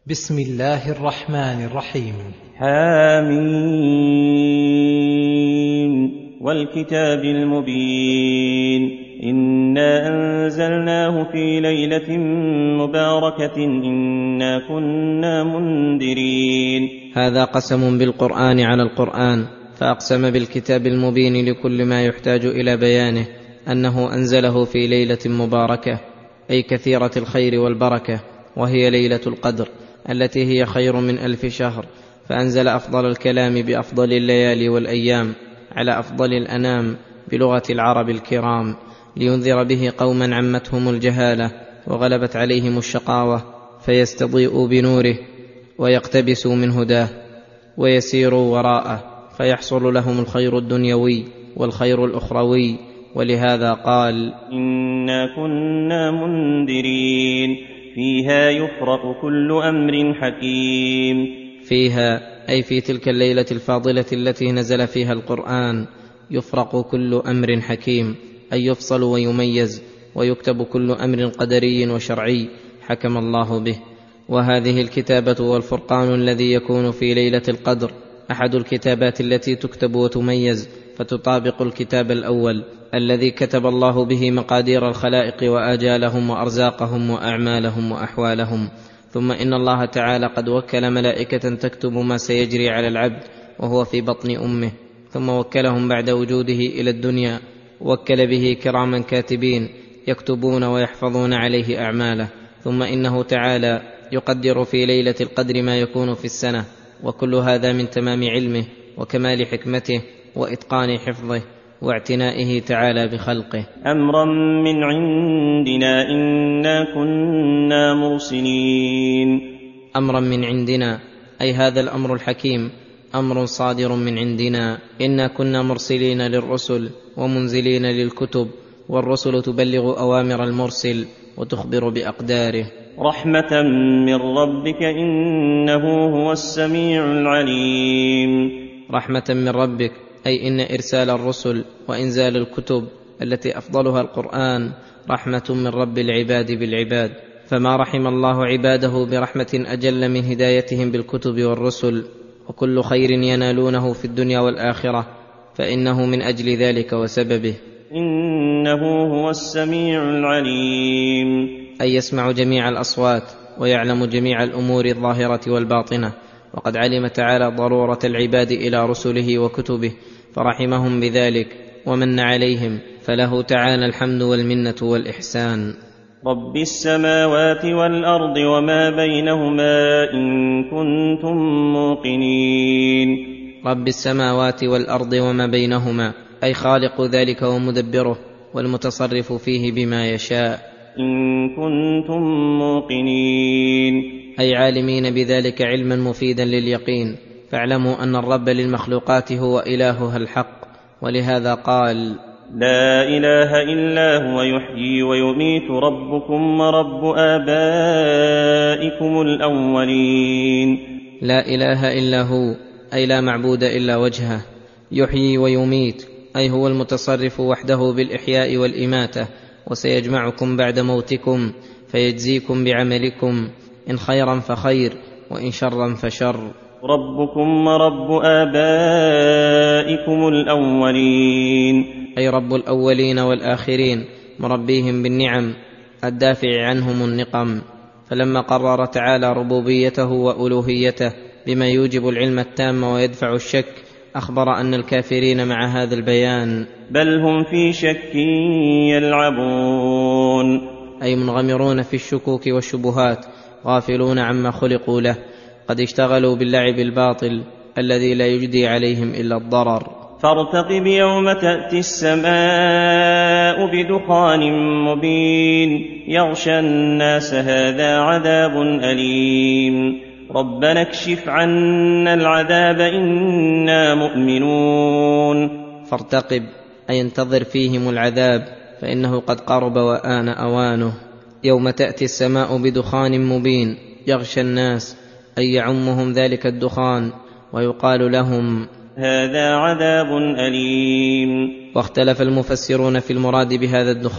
بسم الله الرحمن الرحيم. حامين والكتاب المبين إنا أنزلناه في ليلة مباركة إنا كنا منذرين. هذا قسم بالقرآن على القرآن، فأقسم بالكتاب المبين لكل ما يحتاج إلى بيانه أنه أنزله في ليلة مباركة، أي كثيرة الخير والبركة، وهي ليلة القدر التي هي خير من 1000 شهر، فأنزل أفضل الكلام بأفضل الليالي والأيام على أفضل الأنام بلغة العرب الكرام، لينذر به قوما عمتهم الجهالة وغلبت عليهم الشقاوة، فيستضيئوا بنوره ويقتبسوا من هداه ويسيروا وراءه، فيحصل لهم الخير الدنيوي والخير الأخروي. ولهذا قال: إنا كنا منذرين فيها يفرق كل أمر حكيم. فيها أي في تلك الليلة الفاضلة التي نزل فيها القرآن يفرق كل أمر حكيم، أي يفصل ويميز ويكتب كل أمر قدري وشرعي حكم الله به. وهذه الكتابة والفرقان الذي يكون في ليلة القدر أحد الكتابات التي تكتب وتميز، فتطابق الكتاب الأول الذي كتب الله به مقادير الخلائق وآجالهم وأرزاقهم وأعمالهم وأحوالهم. ثم إن الله تعالى قد وكل ملائكة تكتب ما سيجري على العبد وهو في بطن أمه، ثم وكلهم بعد وجوده إلى الدنيا، وكل به كراما كاتبين يكتبون ويحفظون عليه أعماله. ثم إنه تعالى يقدر في ليلة القدر ما يكون في السنة، وكل هذا من تمام علمه وكمال حكمته وإتقان حفظه واعتنائه تعالى بخلقه. أمرا من عندنا إنا كنا مرسلين. أمرا من عندنا أي هذا الأمر الحكيم أمر صادر من عندنا، إنا كنا مرسلين للرسل ومنزلين للكتب، والرسل تبلغ أوامر المرسل وتخبر بأقداره. رحمة من ربك إنه هو السميع العليم. رحمة من ربك أي إن إرسال الرسل وإنزال الكتب التي أفضلها القرآن رحمة من رب العباد بالعباد، فما رحم الله عباده برحمة أجل من هدايتهم بالكتب والرسل، وكل خير ينالونه في الدنيا والآخرة فإنه من أجل ذلك وسببه. إنه هو السميع العليم أي يسمع جميع الأصوات ويعلم جميع الأمور الظاهرة والباطنة، وقد علم تعالى ضرورة العباد إلى رسله وكتبه فرحمهم بذلك ومن عليهم، فله تعالى الحمد والمنة والإحسان. رب السماوات والأرض وما بينهما إن كنتم موقنين. رب السماوات والأرض وما بينهما أي خالق ذلك ومدبره والمتصرف فيه بما يشاء. إن كنتم موقنين أي عالمين بذلك علما مفيدا لليقين، فاعلموا أن الرب للمخلوقات هو إلهها الحق. ولهذا قال: لا إله إلا هو يحيي ويميت ربكم ورب آبائكم الأولين. لا إله إلا هو أي لا معبود إلا وجهه، يحيي ويميت أي هو المتصرف وحده بالإحياء والإماتة، وسيجمعكم بعد موتكم فيجزيكم بعملكم، إن خيرا فخير وإن شرا فشر. ربكم ورب آبائكم الأولين أي رب الأولين والآخرين، مربيهم بالنعم الدافع عنهم النقم. فلما قرر تعالى ربوبيته وألوهيته بما يوجب العلم التام ويدفع الشك، أخبر أن الكافرين مع هذا البيان بل هم في شك يلعبون، أي منغمرون في الشكوك والشبهات غافلون عما خلقوا له، قد اشتغلوا باللعب الباطل الذي لا يجدي عليهم إلا الضرر. فارتقب يوم تأتي السماء بدخان مبين يغشى الناس هذا عذاب أليم. ربنا اكشف عنا العذاب إنا مؤمنون. فارتقب أي انتظر فيهم العذاب فإنه قد قرب وآن أوانه. يوم تأتي السماء بدخان مبين يغشى الناس أي يعمهم ذلك الدخان، ويقال لهم هذا عذاب أليم. واختلف المفسرون في المراد بهذا الدخان،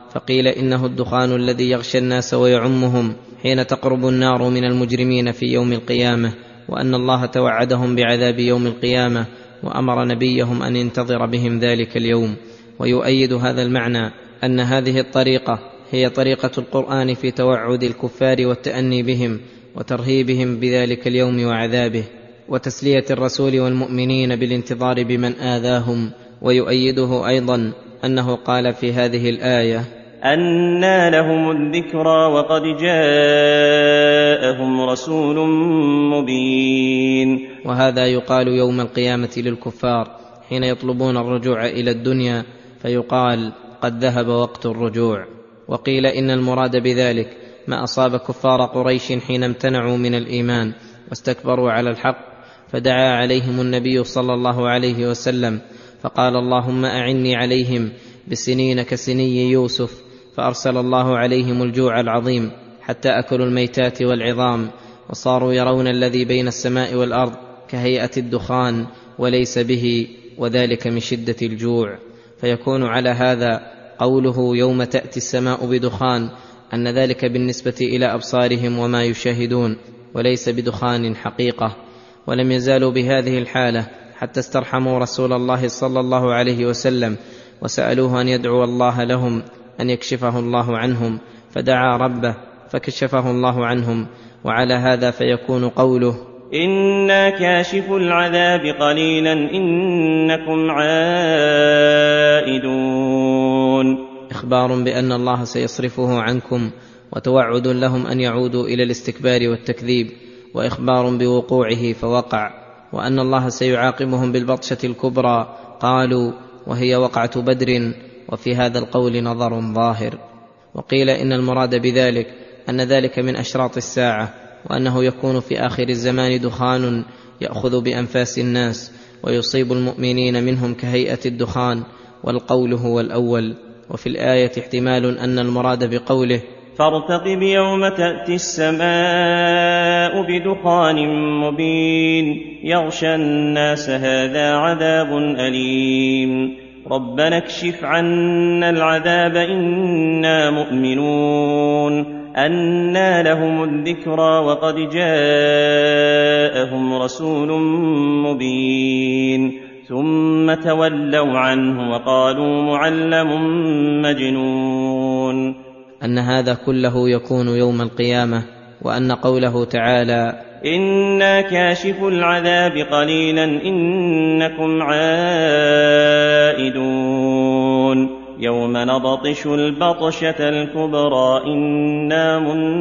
فقيل إنه الدخان الذي يغشى الناس ويعمهم حين تقرب النار من المجرمين في يوم القيامة، وأن الله توعدهم بعذاب يوم القيامة وأمر نبيهم أن ينتظر بهم ذلك اليوم. ويؤيد هذا المعنى أن هذه الطريقة هي طريقة القرآن في توعد الكفار والتأني بهم وترهيبهم بذلك اليوم وعذابه، وتسلية الرسول والمؤمنين بالانتظار بمن آذاهم. ويؤيده أيضا أنه قال في هذه الآية: أنى لهم الذكرى وقد جاءهم رسول مبين. وهذا يقال يوم القيامة للكفار حين يطلبون الرجوع إلى الدنيا، فيقال: قد ذهب وقت الرجوع. وقيل إن المراد بذلك ما أصاب كفار قريش حين امتنعوا من الإيمان واستكبروا على الحق، فدعا عليهم النبي صلى الله عليه وسلم فقال: اللهم أعني عليهم بسنين كسني يوسف، فأرسل الله عليهم الجوع العظيم حتى أكلوا الميتات والعظام، وصاروا يرون الذي بين السماء والأرض كهيئة الدخان وليس به، وذلك من شدة الجوع. فيكون على هذا قوله يوم تأتي السماء بدخان أن ذلك بالنسبة إلى أبصارهم وما يشاهدون، وليس بدخان حقيقة. ولم يزالوا بهذه الحالة حتى استرحموا رسول الله صلى الله عليه وسلم وسألوه أن يدعو الله لهم أن يكشفه الله عنهم، فدعا ربه فكشفه الله عنهم. وعلى هذا فيكون قوله: إنا كاشف العذاب قليلا إنكم عائدون، إخبار بأن الله سيصرفه عنكم، وتوعد لهم أن يعودوا إلى الاستكبار والتكذيب، وإخبار بوقوعه فوقع، وأن الله سيعاقبهم بالبطشة الكبرى. قالوا: وهي وقعة بدر. وفي هذا القول نظر ظاهر. وقيل إن المراد بذلك أن ذلك من أشراط الساعة، وأنه يكون في آخر الزمان دخان يأخذ بأنفاس الناس ويصيب المؤمنين منهم كهيئة الدخان، والقول هو الأول. وفي الآية احتمال أن المراد بقوله: فارتقب يوم تأتي السماء بدخان مبين يغشى الناس هذا عذاب أليم ربنا اكشف عنا العذاب إنا مؤمنون. أنى لهم الذكرى وقد جاءهم رسول مبين ثم تولوا عنه وقالوا معلم مجنون. أن هذا كله يكون يوم القيامة. وأن قوله تعالى: إنا كاشف العذاب قليلا إنكم عائدون يوم نبطش البطشة الكبرى إنا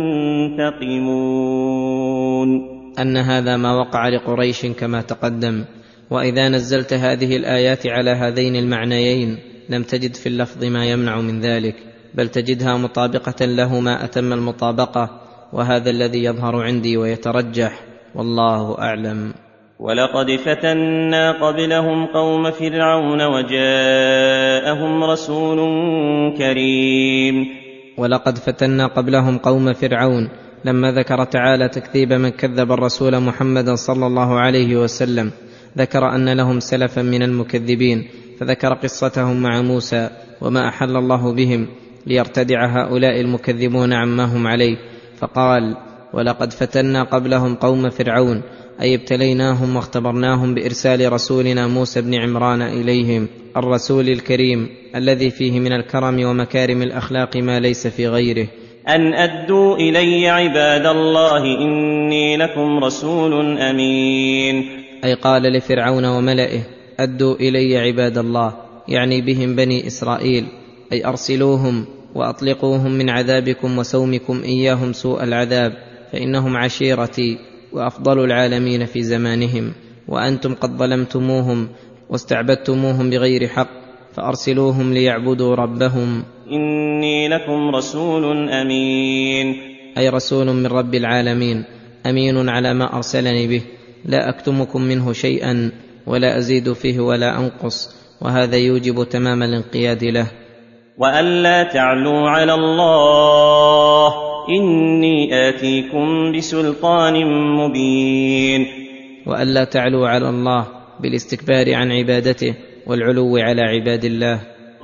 منتقمون. أن هذا ما وقع لقريش كما تقدم. وإذا نزلت هذه الآيات على هذين المعنيين لم تجد في اللفظ ما يمنع من ذلك، بل تجدها مطابقة له ما أتم المطابقة، وهذا الذي يظهر عندي ويترجح، والله أعلم. ولقد فتنا قبلهم قوم فرعون وجاءهم رسول كريم. ولقد فتنا قبلهم قوم فرعون، لما ذكر تعالى تكذيب من كذب الرسول محمدا صلى الله عليه وسلم ذكر أن لهم سلفا من المكذبين، فذكر قصتهم مع موسى وما أحل الله بهم ليرتدع هؤلاء المكذبون عما هم عليه، فقال: ولقد فتنا قبلهم قوم فرعون، أي ابتليناهم واختبرناهم بإرسال رسولنا موسى بن عمران إليهم، الرسول الكريم الذي فيه من الكرم ومكارم الأخلاق ما ليس في غيره، أن أدوا إلي عباد الله إني لكم رسول أمين. أي قال لفرعون وملئه: أدوا إلي عباد الله، يعني بهم بني إسرائيل، أي أرسلوهم وأطلقوهم من عذابكم وسومكم إياهم سوء العذاب، فإنهم عشيرتي وأفضل العالمين في زمانهم، وأنتم قد ظلمتموهم واستعبدتموهم بغير حق، فأرسلوهم ليعبدوا ربهم. إني لكم رسول أمين، أي رسول من رب العالمين، أمين على ما أرسلني به، لا أكتمكم منه شيئا ولا أزيد فيه ولا أنقص، وهذا يوجب تمام الانقياد له. وألا تعلوا على الله إني آتيكم بسلطان مبين. وألا تعلوا على الله بالاستكبار عن عبادته والعلو على عباد الله.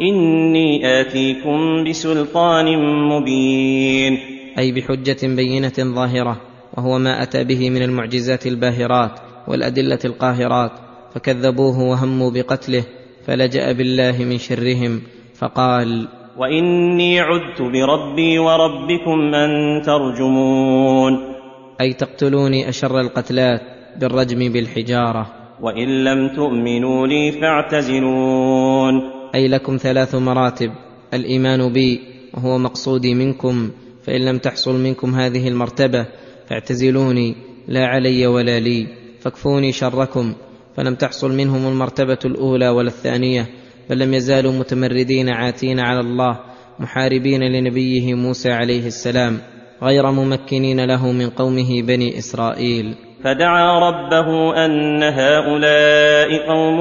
إني آتيكم بسلطان مبين، أي بحجة بينة ظاهرة، وهو ما أتى به من المعجزات الباهرات والأدلة القاهرات، فكذبوه وهموا بقتله، فلجأ بالله من شرهم فقال: وإني عذت بربي وربكم أن ترجمون، أي تقتلوني أشر القتلات بالرجم بالحجارة. وإن لم تؤمنوا لي فاعتزلون، أي لكم 3 مراتب: الإيمان بي وهو مقصودي منكم، فإن لم تحصل منكم هذه المرتبة فاعتزلوني، لا علي ولا لي، فاكفوني شركم. فلم تحصل منهم المرتبة الأولى ولا الثانية، بل لم يزالوا متمردين عاتين على الله، محاربين لنبيه موسى عليه السلام، غير ممكنين له من قومه بني إسرائيل. فدعا ربه أن هؤلاء قوم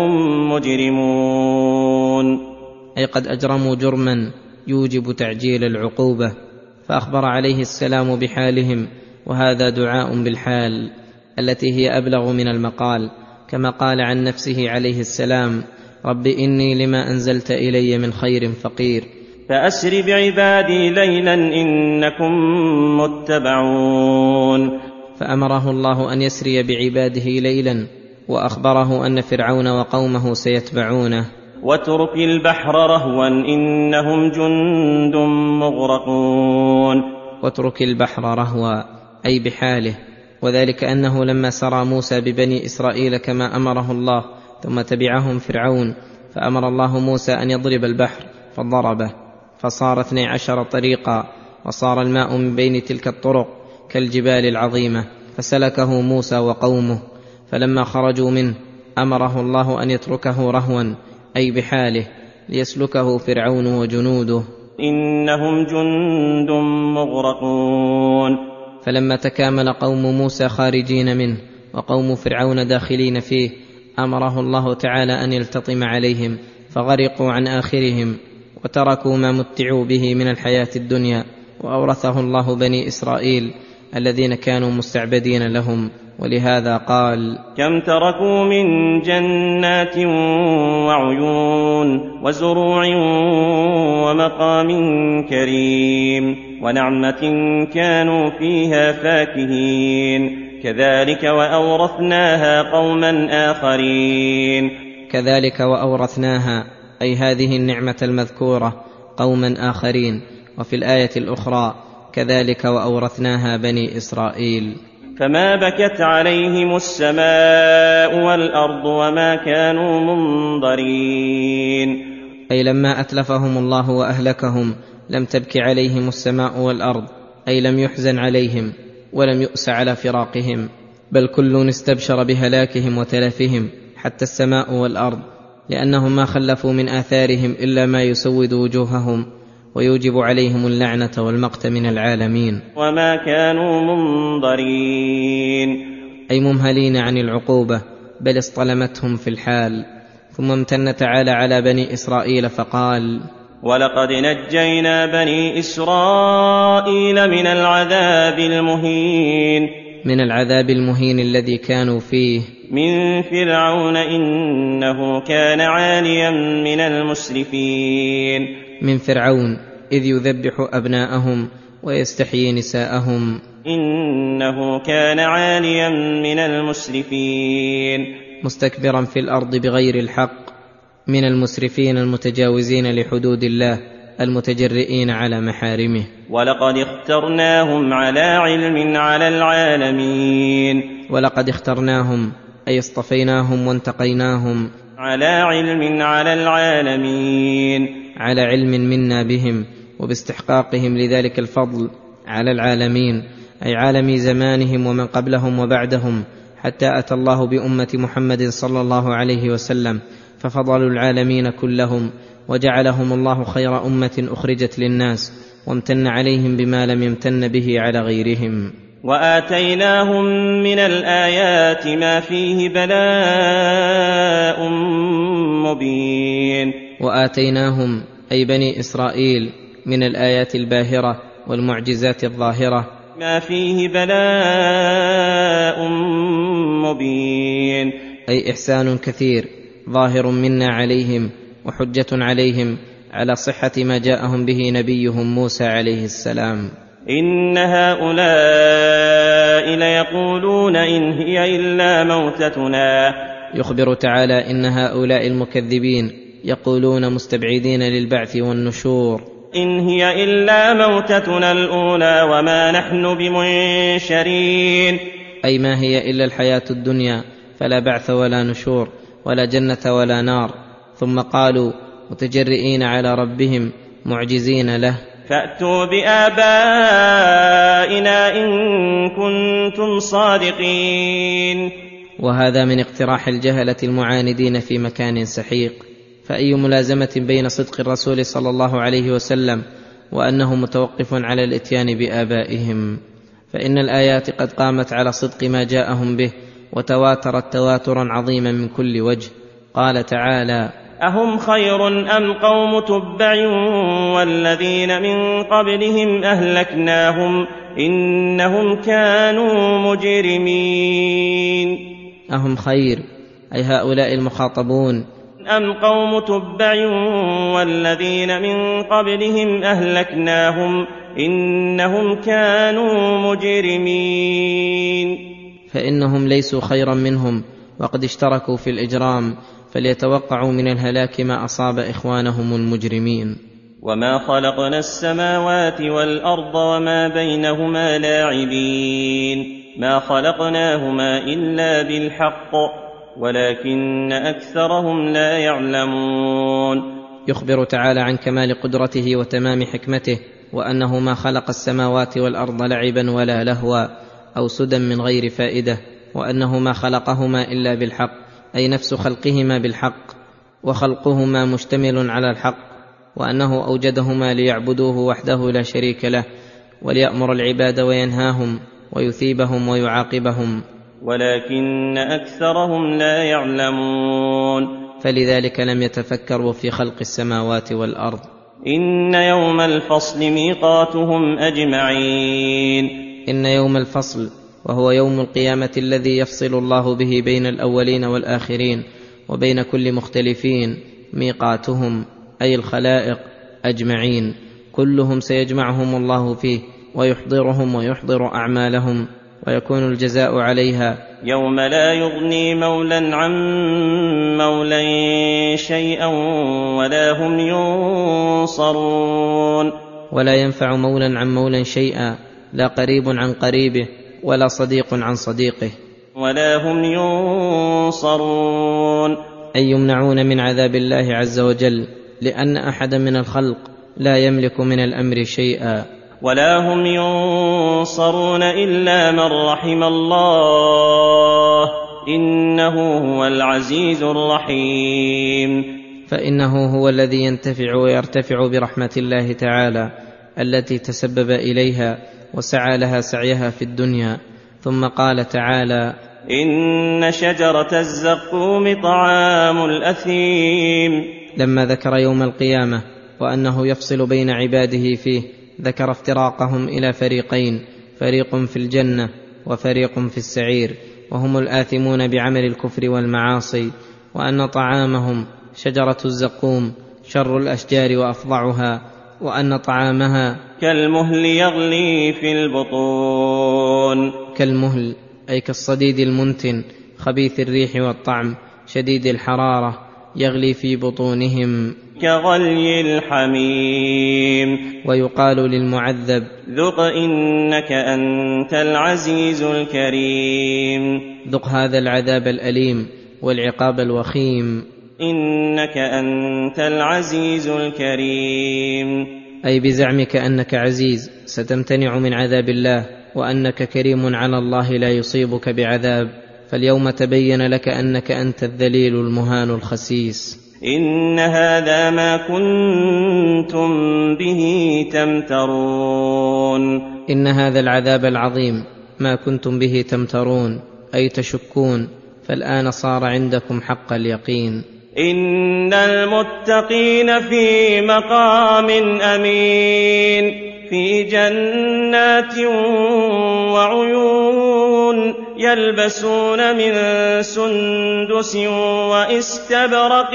مجرمون، أي قد أجرموا جرما يوجب تعجيل العقوبة، فأخبر عليه السلام بحالهم، وهذا دعاء بالحال التي هي أبلغ من المقال، كما قال عن نفسه عليه السلام: رب إني لما أنزلت إلي من خير فقير. فأسر بعبادي ليلا إنكم متبعون، فأمره الله أن يسري بعباده ليلا، وأخبره أن فرعون وقومه سيتبعونه. واترك البحر رهوا إنهم جند مغرقون، واترك البحر رهوا أي بحاله، وذلك أنه لما سرى موسى ببني إسرائيل كما أمره الله، ثم تبعهم فرعون، فأمر الله موسى أن يضرب البحر، فضربه فصار 12 طريقا، وصار الماء من بين تلك الطرق كالجبال العظيمة، فسلكه موسى وقومه. فلما خرجوا منه أمره الله أن يتركه رهوا أي بحاله، ليسلكه فرعون وجنوده، إنهم جند مغرقون. فلما تكامل قوم موسى خارجين منه وقوم فرعون داخلين فيه، أمره الله تعالى أن يلتطم عليهم، فغرقوا عن آخرهم، وتركوا ما متعوا به من الحياة الدنيا، وأورثه الله بني إسرائيل الذين كانوا مستعبدين لهم. ولهذا قال: كم تركوا من جنات وعيون وزروع ومقام كريم ونعمة كانوا فيها فاكهين، كذلك وأورثناها قوما آخرين. كذلك وأورثناها أي هذه النعمة المذكورة قوما آخرين. وفي الآية الأخرى: كذلك وأورثناها بني إسرائيل. فما بكت عليهم السماء والأرض وما كانوا منظرين، أي لما أتلفهم الله وأهلكهم لم تبك عليهم السماء والأرض، أي لم يحزن عليهم ولم يؤس على فراقهم، بل كل استبشر بهلاكهم وتلفهم، حتى السماء والأرض، لأنهم ما خلفوا من آثارهم إلا ما يسود وجوههم ويوجب عليهم اللعنة والمقت من العالمين. وما كانوا منظرين، أي ممهلين عن العقوبة، بل اصطلمتهم في الحال. ثم امتن تعالى على بني إسرائيل فقال: ولقد نجينا بني إسرائيل من العذاب المهين. من العذاب المهين الذي كانوا فيه، من فرعون إنه كان عاليا من المسرفين. من فرعون إذ يذبح أبناءهم ويستحيي نساءهم، إنه كان عاليا من المسرفين. مستكبرا في الأرض بغير الحق، من المسرفين المتجاوزين لحدود الله المتجرئين على محارمه. ولقد اخترناهم على علم على العالمين. ولقد اخترناهم أي اصطفيناهم وانتقيناهم، على علم على العالمين، على علم منا بهم وباستحقاقهم لذلك الفضل على العالمين، أي عالمي زمانهم ومن قبلهم وبعدهم، حتى أتى الله بأمة محمد صلى الله عليه وسلم ففضلوا العالمين كلهم، وجعلهم الله خير أمة أخرجت للناس، وامتن عليهم بما لم يمتن به على غيرهم. وآتيناهم من الآيات ما فيه بلاء مبين. وآتيناهم أي بني إسرائيل من الآيات الباهرة والمعجزات الظاهرة ما فيه بلاء مبين، أي إحسان كثير ظاهر منا عليهم وحجة عليهم على صحة ما جاءهم به نبيهم موسى عليه السلام. إن هؤلاء ليقولون إن هي إلا موتتنا. يخبر تعالى إن هؤلاء المكذبين يقولون مستبعدين للبعث والنشور: إن هي إلا موتتنا الأولى وما نحن بمنشرين. أي ما هي إلا الحياة الدنيا، فلا بعث ولا نشور ولا جنة ولا نار. ثم قالوا متجرئين على ربهم معجزين له: فأتوا بآبائنا إن كنتم صادقين. وهذا من اقتراح الجهلة المعاندين في مكان سحيق. فأي ملازمة بين صدق الرسول صلى الله عليه وسلم وأنه متوقف على الإتيان بآبائهم؟ فإن الآيات قد قامت على صدق ما جاءهم به، وتواترت تواترا عظيما من كل وجه. قال تعالى: أهم خير أم قوم تبع والذين من قبلهم أهلكناهم إنهم كانوا مجرمين. أهم خير أي هؤلاء المخاطبون. أم قوم تبع والذين من قبلهم أهلكناهم إنهم كانوا مجرمين. فإنهم ليسوا خيرا منهم وقد اشتركوا في الإجرام، فليتوقعوا من الهلاك ما أصاب إخوانهم المجرمين. وما خلقنا السماوات والأرض وما بينهما لاعبين، ما خلقناهما إلا بالحق ولكن أكثرهم لا يعلمون. يخبر تعالى عن كمال قدرته وتمام حكمته، وأنه ما خلق السماوات والأرض لعبا ولا لهوا أو سدى من غير فائدة، وأنه ما خلقهما إلا بالحق، أي نفس خلقهما بالحق، وخلقهما مشتمل على الحق، وأنه أوجدهما ليعبدوه وحده لا شريك له، وليأمر العباد وينهاهم ويثيبهم ويعاقبهم، ولكن أكثرهم لا يعلمون. فلذلك لم يتفكروا في خلق السماوات والأرض. إن يوم الفصل ميقاتهم أجمعين. إن يوم الفصل وهو يوم القيامة الذي يفصل الله به بين الأولين والآخرين وبين كل مختلفين، ميقاتهم أي الخلائق أجمعين، كلهم سيجمعهم الله فيه ويحضرهم ويحضر أعمالهم، ويكون الجزاء عليها. يوم لا يغني مولى عن مولى شيئا ولا هم ينصرون. ولا ينفع مولى عن مولى شيئا، لا قريب عن قريبه ولا صديق عن صديقه، ولا هم ينصرون، أي يمنعون من عذاب الله عز وجل، لأن أحدا من الخلق لا يملك من الأمر شيئا. ولا هم ينصرون إلا من رحم الله إنه هو العزيز الرحيم. فإنه هو الذي ينتفع ويرتفع برحمة الله تعالى التي تسبب إليها وسعى لها سعيها في الدنيا. ثم قال تعالى: إن شجرة الزقوم طعام الأثيم. لما ذكر يوم القيامة وأنه يفصل بين عباده فيه، ذكر افتراقهم إلى فريقين: فريق في الجنة وفريق في السعير، وهم الآثمون بعمل الكفر والمعاصي، وأن طعامهم شجرة الزقوم شر الأشجار وأفظعها، وأن طعامها كالمهل يغلي في البطون. كالمهل أي كالصديد المنتن خبيث الريح والطعم شديد الحرارة، يغلي في بطونهم كغلي الحميم. ويقال للمعذب: ذق إنك أنت العزيز الكريم. ذق هذا العذاب الأليم والعقاب الوخيم. إنك أنت العزيز الكريم، أي بزعمك أنك عزيز ستمتنع من عذاب الله، وأنك كريم على الله لا يصيبك بعذاب، فاليوم تبين لك أنك أنت الذليل المهان الخسيس. إن هذا ما كنتم به تمترون. إن هذا العذاب العظيم ما كنتم به تمترون، أي تشكون، فالآن صار عندكم حق اليقين. إن المتقين في مقام أمين في جنات وعيون يلبسون من سندس واستبرق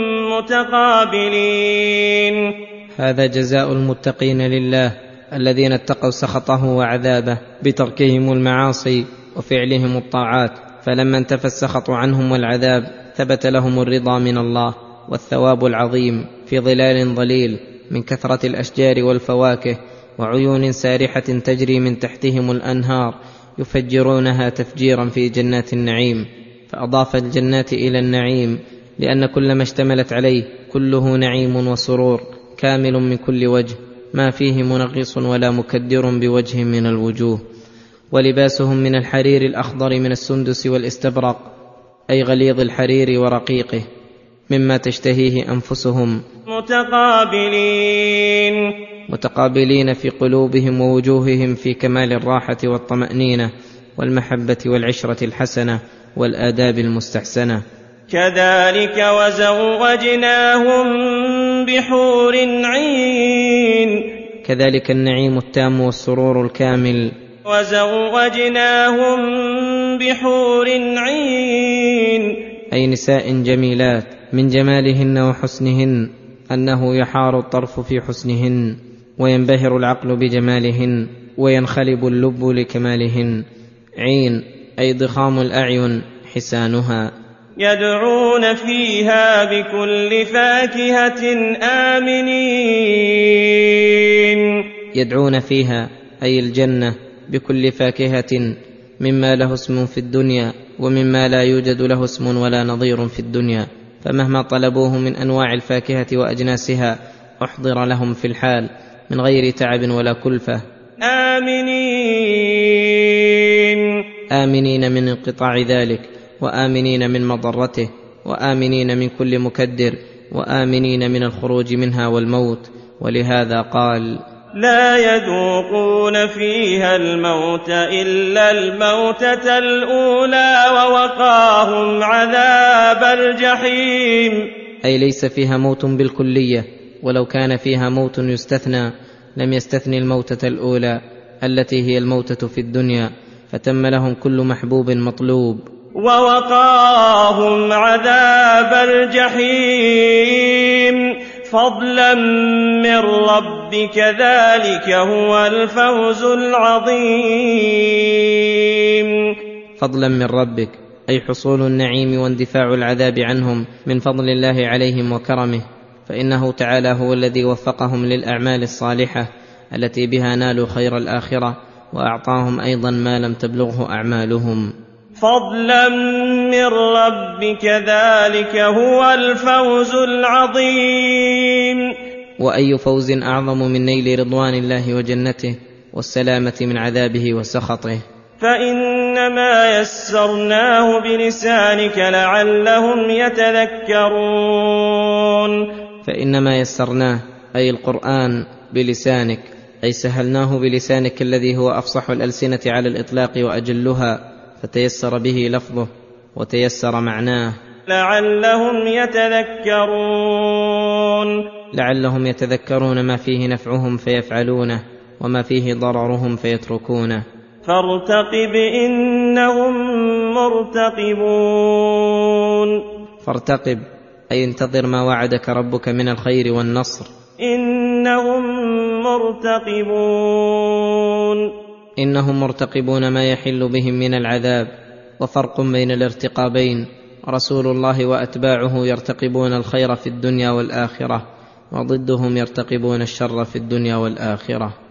متقابلين. هذا جزاء المتقين لله الذين اتقوا سخطه وعذابه بتركهم المعاصي وفعلهم الطاعات، فلما انتفى السخط عنهم والعذاب ثبت لهم الرضا من الله والثواب العظيم في ظلال ظليل من كثرة الأشجار والفواكه وعيون سارحة تجري من تحتهم الأنهار يفجرونها تفجيرا في جنات النعيم. فأضاف الجنات إلى النعيم لأن كل ما اشتملت عليه كله نعيم وسرور كامل من كل وجه، ما فيه منغص ولا مكدر بوجه من الوجوه. ولباسهم من الحرير الأخضر من السندس والاستبرق، أي غليظ الحرير ورقيقه، مما تشتهيه أنفسهم، متقابلين في قلوبهم ووجوههم في كمال الراحة والطمأنينة والمحبة والعشرة الحسنة والآداب المستحسنة. كذلك وزوجناهم بحور عين. كذلك النعيم التام والسرور الكامل. وزوجناهم بحور عين، أي نساء جميلات من جمالهن وحسنهن أنه يحار الطرف في حسنهن وينبهر العقل بجمالهن وينخلب اللب لكمالهن. عين أي ضخام الأعين حسانها. يدعون فيها بكل فاكهة آمنين. يدعون فيها أي الجنة بكل فاكهة مما له اسم في الدنيا ومما لا يوجد له اسم ولا نظير في الدنيا، فمهما طلبوه من أنواع الفاكهة وأجناسها أحضر لهم في الحال من غير تعب ولا كلفة. آمنين من انقطاع ذلك، وآمنين من مضرته، وآمنين من كل مكدر، وآمنين من الخروج منها والموت. ولهذا قال: لا يذوقون فيها الموت إلا الموتة الأولى ووقاهم عذاب الجحيم. أي ليس فيها موت بالكلية، ولو كان فيها موت يستثنى لم يستثني الموتة الأولى التي هي الموتة في الدنيا، فتم لهم كل محبوب مطلوب. ووقاهم عذاب الجحيم فضلا من ربك ذلك هو الفوز العظيم. فضلا من ربك أي حصول النعيم واندفاع العذاب عنهم من فضل الله عليهم وكرمه، فإنه تعالى هو الذي وفقهم للأعمال الصالحة التي بها نالوا خير الآخرة، وأعطاهم أيضا ما لم تبلغه أعمالهم. فضلا من ربك ذلك هو الفوز العظيم. وأي فوز أعظم من نيل رضوان الله وجنته والسلامة من عذابه وسخطه. فإنما يسرناه بلسانك لعلهم يتذكرون. فإنما يسرناه أي القرآن بلسانك، أي سهلناه بلسانك الذي هو أفصح الألسنة على الإطلاق وأجلها، فتيسر به لفظه وتيسر معناه. لعلهم يتذكرون. لعلهم يتذكرون ما فيه نفعهم فيفعلونه وما فيه ضررهم فيتركونه. فارتقب إنهم مرتقبون. فارتقب أي انتظر ما وعدك ربك من الخير والنصر. إنهم مرتقبون. إنهم مرتقبون ما يحل بهم من العذاب. وفرق بين الارتقابين، رسول الله وأتباعه يرتقبون الخير في الدنيا والآخرة، وضدهم يرتقبون الشر في الدنيا والآخرة.